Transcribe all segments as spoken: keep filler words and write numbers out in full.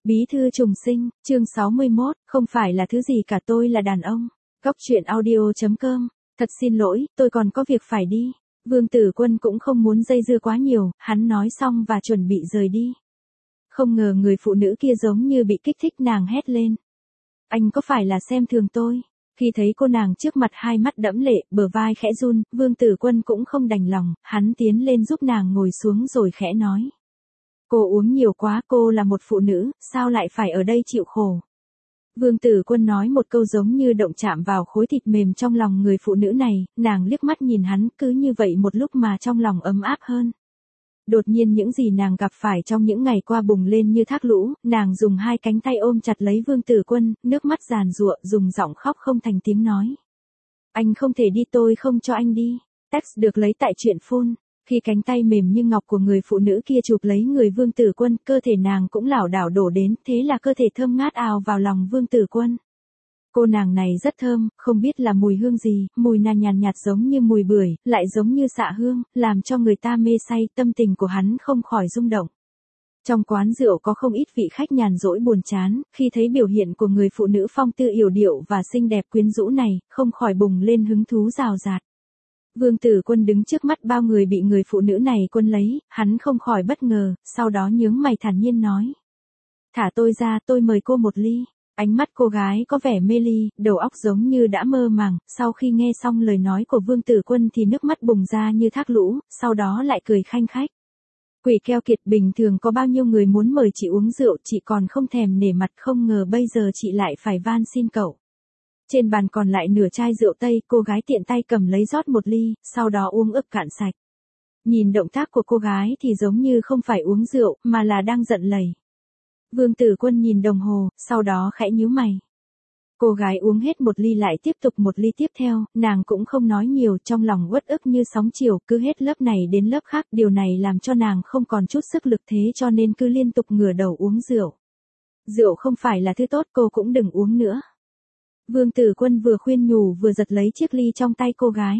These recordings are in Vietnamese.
Bí thư trùng sinh, chương sáu mươi mốt, không phải là thứ gì cả, tôi là đàn ông. Góc truyện audio chấm com. Thật xin lỗi, tôi còn có việc phải đi. Vương Tử Quân cũng không muốn dây dưa quá nhiều, hắn nói xong và chuẩn bị rời đi. Không ngờ người phụ nữ kia giống như bị kích thích, nàng hét lên. Anh có phải là xem thường tôi? Khi thấy cô nàng trước mặt hai mắt đẫm lệ, bờ vai khẽ run, Vương Tử Quân cũng không đành lòng, hắn tiến lên giúp nàng ngồi xuống rồi khẽ nói. Cô uống nhiều quá, cô là một phụ nữ, sao lại phải ở đây chịu khổ? Vương Tử Quân nói một câu giống như động chạm vào khối thịt mềm trong lòng người phụ nữ này, nàng liếc mắt nhìn hắn, cứ như vậy một lúc mà trong lòng ấm áp hơn. Đột nhiên những gì nàng gặp phải trong những ngày qua bùng lên như thác lũ, nàng dùng hai cánh tay ôm chặt lấy Vương Tử Quân, nước mắt giàn giụa, dùng giọng khóc không thành tiếng nói. Anh không thể đi, tôi không cho anh đi. Text được lấy tại truyện phun. Khi cánh tay mềm như ngọc của người phụ nữ kia chụp lấy người Vương Tử Quân, cơ thể nàng cũng lảo đảo đổ đến, thế là cơ thể thơm ngát ào vào lòng Vương Tử Quân. Cô nàng này rất thơm, không biết là mùi hương gì, mùi nhàn nhạt, nhạt giống như mùi bưởi, lại giống như xạ hương, làm cho người ta mê say, tâm tình của hắn không khỏi rung động. Trong quán rượu có không ít vị khách nhàn rỗi buồn chán, khi thấy biểu hiện của người phụ nữ phong tư yểu điệu và xinh đẹp quyến rũ này, không khỏi bùng lên hứng thú rào rạt. Vương Tử Quân đứng trước mắt bao người bị người phụ nữ này quân lấy, hắn không khỏi bất ngờ, sau đó nhướng mày thản nhiên nói. Thả tôi ra, tôi mời cô một ly. Ánh mắt cô gái có vẻ mê ly, đầu óc giống như đã mơ màng, sau khi nghe xong lời nói của Vương Tử Quân thì nước mắt bùng ra như thác lũ, sau đó lại cười khanh khách. Quỷ keo kiệt, bình thường có bao nhiêu người muốn mời chị uống rượu, chị còn không thèm nể mặt, không ngờ bây giờ chị lại phải van xin cậu. Trên bàn còn lại nửa chai rượu tây, cô gái tiện tay cầm lấy rót một ly, sau đó uống ực cạn sạch. Nhìn động tác của cô gái thì giống như không phải uống rượu, mà là đang giận lầy. Vương Tử Quân nhìn đồng hồ, sau đó khẽ nhíu mày. Cô gái uống hết một ly lại tiếp tục một ly tiếp theo, nàng cũng không nói nhiều, trong lòng uất ức như sóng chiều, cứ hết lớp này đến lớp khác, điều này làm cho nàng không còn chút sức lực, thế cho nên cứ liên tục ngửa đầu uống rượu. Rượu không phải là thứ tốt, cô cũng đừng uống nữa. Vương Tử Quân vừa khuyên nhủ vừa giật lấy chiếc ly trong tay cô gái.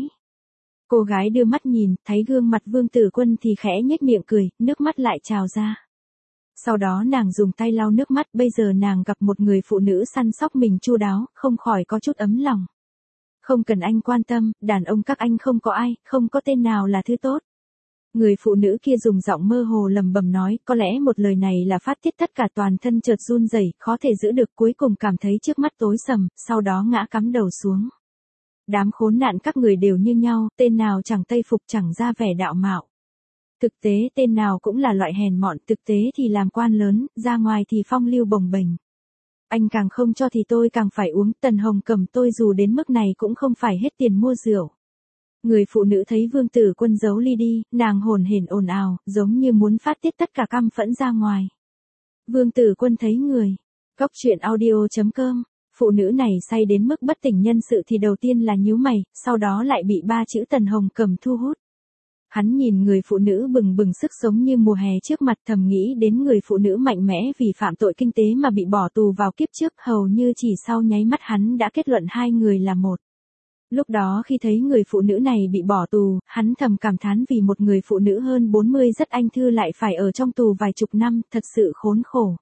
Cô gái đưa mắt nhìn, thấy gương mặt Vương Tử Quân thì khẽ nhếch miệng cười, nước mắt lại trào ra. Sau đó nàng dùng tay lau nước mắt, bây giờ nàng gặp một người phụ nữ săn sóc mình chu đáo, không khỏi có chút ấm lòng. Không cần anh quan tâm, đàn ông các anh không có ai, không có tên nào là thứ tốt. Người phụ nữ kia dùng giọng mơ hồ lẩm bẩm nói, có lẽ một lời này là phát tiết tất cả, toàn thân chợt run rẩy, khó thể giữ được, cuối cùng cảm thấy trước mắt tối sầm, sau đó ngã cắm đầu xuống. Đám khốn nạn các người đều như nhau, tên nào chẳng tây phục chẳng ra vẻ đạo mạo. Thực tế tên nào cũng là loại hèn mọn, thực tế thì làm quan lớn, ra ngoài thì phong lưu bồng bềnh. Anh càng không cho thì tôi càng phải uống, Tần Hồng Cẩm, tôi dù đến mức này cũng không phải hết tiền mua rượu. Người phụ nữ thấy Vương Tử Quân giấu ly đi, nàng hồn hển ồn ào, giống như muốn phát tiết tất cả căm phẫn ra ngoài. Vương Tử Quân thấy người. Góc truyện audio chấm com. Phụ nữ này say đến mức bất tỉnh nhân sự thì đầu tiên là nhíu mày, sau đó lại bị ba chữ Tần Hồng Cẩm thu hút. Hắn nhìn người phụ nữ bừng bừng sức sống như mùa hè trước mặt, thầm nghĩ đến người phụ nữ mạnh mẽ vì phạm tội kinh tế mà bị bỏ tù vào kiếp trước, hầu như chỉ sau nháy mắt hắn đã kết luận hai người là một. Lúc đó khi thấy người phụ nữ này bị bỏ tù, hắn thầm cảm thán vì một người phụ nữ hơn bốn mươi rất anh thư lại phải ở trong tù vài chục năm, thật sự khốn khổ.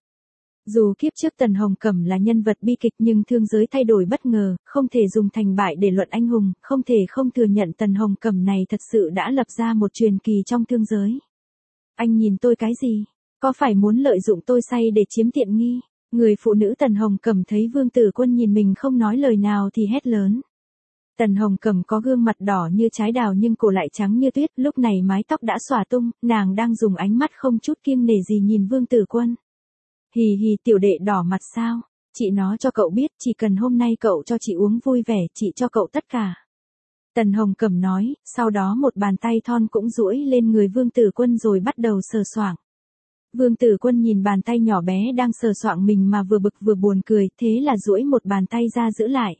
Dù kiếp trước Tần Hồng Cẩm là nhân vật bi kịch nhưng thương giới thay đổi bất ngờ, không thể dùng thành bại để luận anh hùng, không thể không thừa nhận Tần Hồng Cẩm này thật sự đã lập ra một truyền kỳ trong thương giới. Anh nhìn tôi cái gì? Có phải muốn lợi dụng tôi say để chiếm tiện nghi? Người phụ nữ Tần Hồng Cẩm thấy Vương Tử Quân nhìn mình không nói lời nào thì hét lớn. Tần Hồng Cẩm có gương mặt đỏ như trái đào nhưng cổ lại trắng như tuyết, lúc này mái tóc đã xõa tung, nàng đang dùng ánh mắt không chút kiêng nể gì nhìn Vương Tử Quân. Hì hì, tiểu đệ đỏ mặt sao? Chị nói cho cậu biết, chỉ cần hôm nay cậu cho chị uống vui vẻ, chị cho cậu tất cả. Tần Hồng Cẩm nói, sau đó một bàn tay thon cũng duỗi lên người Vương Tử Quân rồi bắt đầu sờ soạng. Vương Tử Quân nhìn bàn tay nhỏ bé đang sờ soạng mình mà vừa bực vừa buồn cười, thế là duỗi một bàn tay ra giữ lại.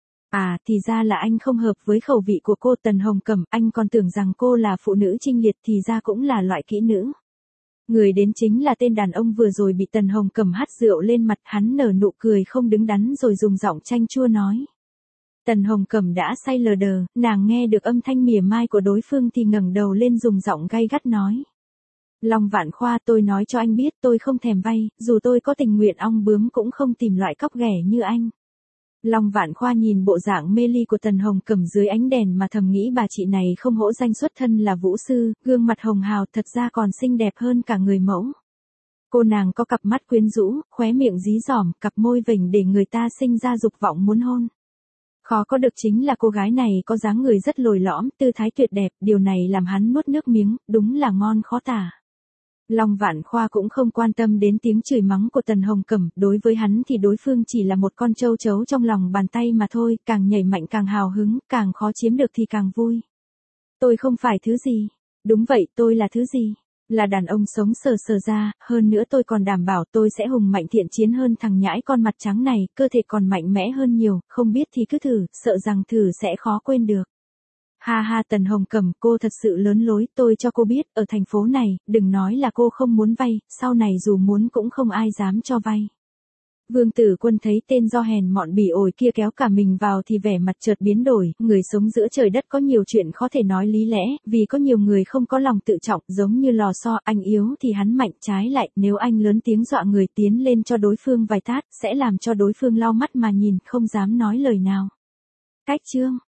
À, thì ra là anh không hợp với khẩu vị của cô Tần Hồng Cẩm, anh còn tưởng rằng cô là phụ nữ trinh liệt thì ra cũng là loại kỹ nữ. Người đến chính là tên đàn ông vừa rồi bị Tần Hồng Cẩm hắt rượu lên mặt, hắn nở nụ cười không đứng đắn rồi dùng giọng chanh chua nói. Tần Hồng Cẩm đã say lờ đờ, nàng nghe được âm thanh mỉa mai của đối phương thì ngẩng đầu lên dùng giọng gay gắt nói. Long Vạn Khoa, tôi nói cho anh biết tôi không thèm vay, dù tôi có tình nguyện ong bướm cũng không tìm loại cóc ghẻ như anh. Long Vạn Khoa nhìn bộ dạng mê ly của Tần Hồng Cẩm dưới ánh đèn mà thầm nghĩ bà chị này không hổ danh xuất thân là vũ sư, gương mặt hồng hào thật ra còn xinh đẹp hơn cả người mẫu. Cô nàng có cặp mắt quyến rũ, khóe miệng dí dỏm, cặp môi vểnh để người ta sinh ra dục vọng muốn hôn. Khó có được chính là cô gái này có dáng người rất lồi lõm, tư thái tuyệt đẹp, điều này làm hắn nuốt nước miếng, đúng là ngon khó tả. Long Vạn Khoa cũng không quan tâm đến tiếng chửi mắng của Tần Hồng Cẩm, đối với hắn thì đối phương chỉ là một con trâu trấu trong lòng bàn tay mà thôi, càng nhảy mạnh càng hào hứng, càng khó chiếm được thì càng vui. Tôi không phải thứ gì. Đúng vậy, tôi là thứ gì? Là đàn ông sống sờ sờ ra, hơn nữa tôi còn đảm bảo tôi sẽ hùng mạnh thiện chiến hơn thằng nhãi con mặt trắng này, cơ thể còn mạnh mẽ hơn nhiều, không biết thì cứ thử, sợ rằng thử sẽ khó quên được. Ha ha, Tần Hồng Cẩm, cô thật sự lớn lối, tôi cho cô biết, ở thành phố này, đừng nói là cô không muốn vay, sau này dù muốn cũng không ai dám cho vay. Vương Tử Quân thấy tên do hèn mọn bỉ ổi kia kéo cả mình vào thì vẻ mặt chợt biến đổi, người sống giữa trời đất có nhiều chuyện khó thể nói lý lẽ, vì có nhiều người không có lòng tự trọng, giống như lò xo, anh yếu thì hắn mạnh, trái lại, nếu anh lớn tiếng dọa người tiến lên cho đối phương vài tát, sẽ làm cho đối phương lau mắt mà nhìn, không dám nói lời nào. Cách chương